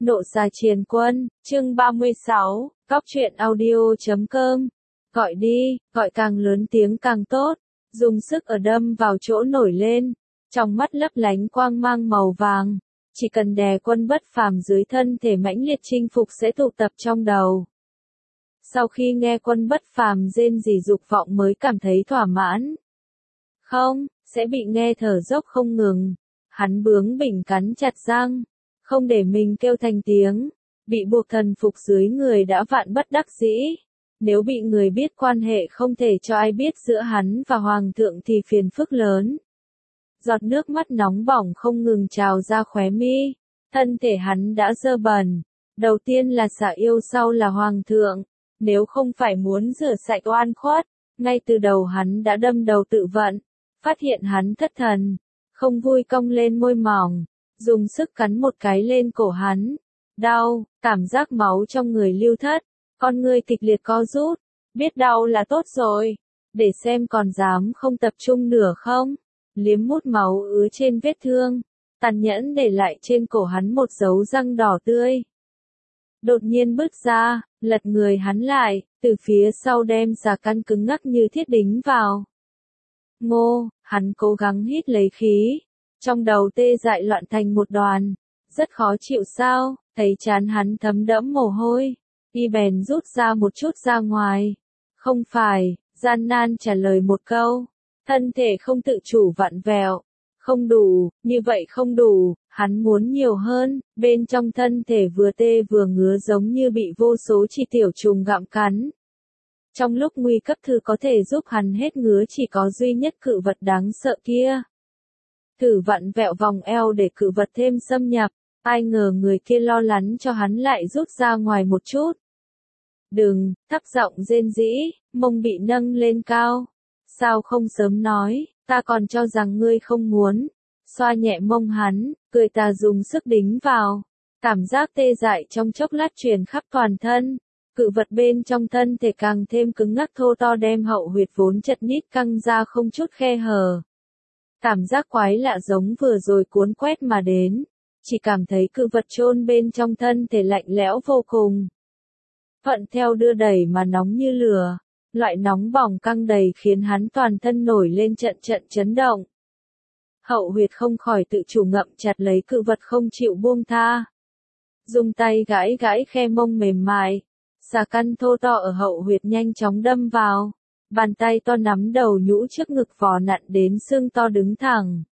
Nộ Xà Triền Quân, chương 36, Cóc truyện audio.com. Gọi đi, gọi càng lớn tiếng càng tốt, dùng sức ở đâm vào chỗ nổi lên, trong mắt lấp lánh quang mang màu vàng, chỉ cần đè Quân Bất Phàm dưới thân thể mãnh liệt chinh phục sẽ tụ tập trong đầu. Sau khi nghe Quân Bất Phàm rên rỉ dục vọng mới cảm thấy thỏa mãn. Không, sẽ bị nghe thở dốc không ngừng. Hắn bướng bỉnh cắn chặt răng, không để mình kêu thành tiếng, bị buộc thần phục dưới người đã vạn bất đắc dĩ. Nếu bị người biết quan hệ không thể cho ai biết giữa hắn và hoàng thượng thì phiền phức lớn. Giọt nước mắt nóng bỏng không ngừng trào ra khóe mi, thân thể hắn đã dơ bẩn. Đầu tiên là Xà Yêu, sau là hoàng thượng. Nếu không phải muốn rửa sạch oan khuất, ngay từ đầu hắn đã đâm đầu tự vận. Phát hiện hắn thất thần, không vui cong lên môi mỏng, dùng sức cắn một cái lên cổ hắn. Đau, cảm giác máu trong người lưu thất, con ngươi kịch liệt co rút, biết đau là tốt rồi, để xem còn dám không tập trung nữa không. Liếm mút máu ứa trên vết thương, tàn nhẫn để lại trên cổ hắn một dấu răng đỏ tươi. Đột nhiên bước ra, lật người hắn lại, từ phía sau đem xà căn cứng ngắc như thiết đính vào. Ngô, hắn cố gắng hít lấy khí, trong đầu tê dại loạn thành một đoàn, rất khó chịu sao, thấy trán hắn thấm đẫm mồ hôi, y bèn rút ra một chút ra ngoài. Không phải, gian nan trả lời một câu, thân thể không tự chủ vặn vẹo. Không đủ, như vậy không đủ, hắn muốn nhiều hơn, bên trong thân thể vừa tê vừa ngứa giống như bị vô số chỉ tiểu trùng gặm cắn. Trong lúc nguy cấp thứ có thể giúp hắn hết ngứa chỉ có duy nhất cự vật đáng sợ kia. Thử vặn vẹo vòng eo để cự vật thêm xâm nhập, ai ngờ người kia lo lắng cho hắn lại rút ra ngoài một chút. Đừng, thấp giọng rên rỉ, mông bị nâng lên cao. Sao không sớm nói, ta còn cho rằng ngươi không muốn. Xoa nhẹ mông hắn, cười tà dùng sức đính vào. Cảm giác tê dại trong chốc lát truyền khắp toàn thân. Cự vật bên trong thân thể càng thêm cứng ngắc thô to đem hậu huyệt vốn chật nít căng ra không chút khe hở. Cảm giác quái lạ giống vừa rồi cuốn quét mà đến. Chỉ cảm thấy cự vật chôn bên trong thân thể lạnh lẽo vô cùng. Thuận theo đưa đẩy mà nóng như lửa. Loại nóng bỏng căng đầy khiến hắn toàn thân nổi lên trận trận chấn động. Hậu huyệt không khỏi tự chủ ngậm chặt lấy cự vật không chịu buông tha. Dùng tay gãi gãi khe mông mềm mại. Xà căn thô to ở hậu huyệt nhanh chóng đâm vào. Bàn tay to nắm đầu nhũ trước ngực vò nặn đến xương to đứng thẳng.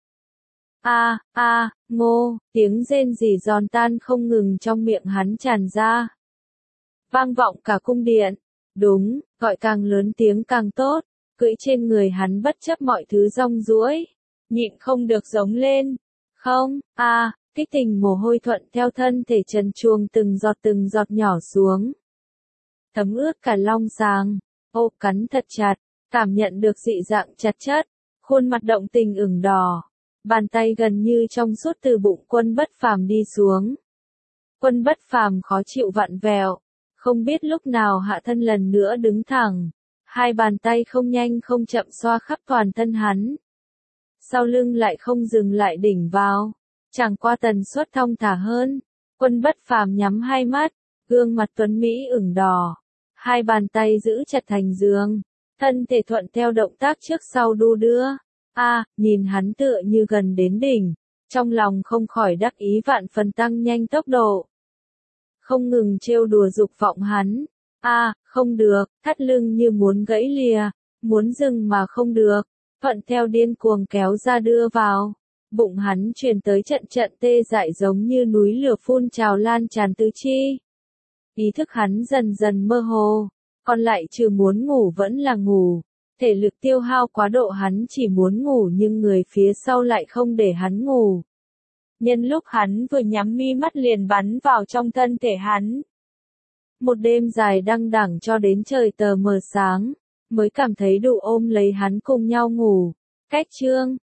Ngô, tiếng rên rỉ giòn tan không ngừng trong miệng hắn tràn ra. Vang vọng cả cung điện. Đúng, gọi càng lớn tiếng càng tốt, cưỡi trên người hắn bất chấp mọi thứ rong ruổi, nhịn không được giống lên. Không, kích tình mồ hôi thuận theo thân thể trần truồng từng giọt nhỏ xuống. Thấm ướt cả long sàng, cắn thật chặt, cảm nhận được dị dạng chặt chất, khuôn mặt động tình ửng đỏ, bàn tay gần như trong suốt từ bụng Quân Bất Phàm đi xuống. Quân Bất Phàm khó chịu vặn vẹo. Không biết lúc nào hạ thân lần nữa đứng thẳng, hai bàn tay không nhanh không chậm xoa khắp toàn thân hắn. Sau lưng lại không dừng lại đỉnh vào, chẳng qua tần suất thong thả hơn. Quân Bất Phàm nhắm hai mắt, gương mặt tuấn mỹ ửng đỏ, hai bàn tay giữ chặt thành giường, thân thể thuận theo động tác trước sau đu đưa. Nhìn hắn tựa như gần đến đỉnh, trong lòng không khỏi đắc ý vạn phần tăng nhanh tốc độ. Không ngừng trêu đùa dục vọng hắn. Không được, thắt lưng như muốn gãy lìa, muốn dừng mà không được, thuận theo điên cuồng kéo ra đưa vào. Bụng hắn truyền tới trận trận tê dại giống như núi lửa phun trào lan tràn tứ chi. Ý thức hắn dần dần mơ hồ, còn lại trừ muốn ngủ vẫn là ngủ. Thể lực tiêu hao quá độ hắn chỉ muốn ngủ nhưng người phía sau lại không để hắn ngủ. Nhân lúc hắn vừa nhắm mi mắt liền bắn vào trong thân thể hắn. Một đêm dài đăng đẳng cho đến trời tờ mờ sáng, mới cảm thấy đủ ôm lấy hắn cùng nhau ngủ. Cách chương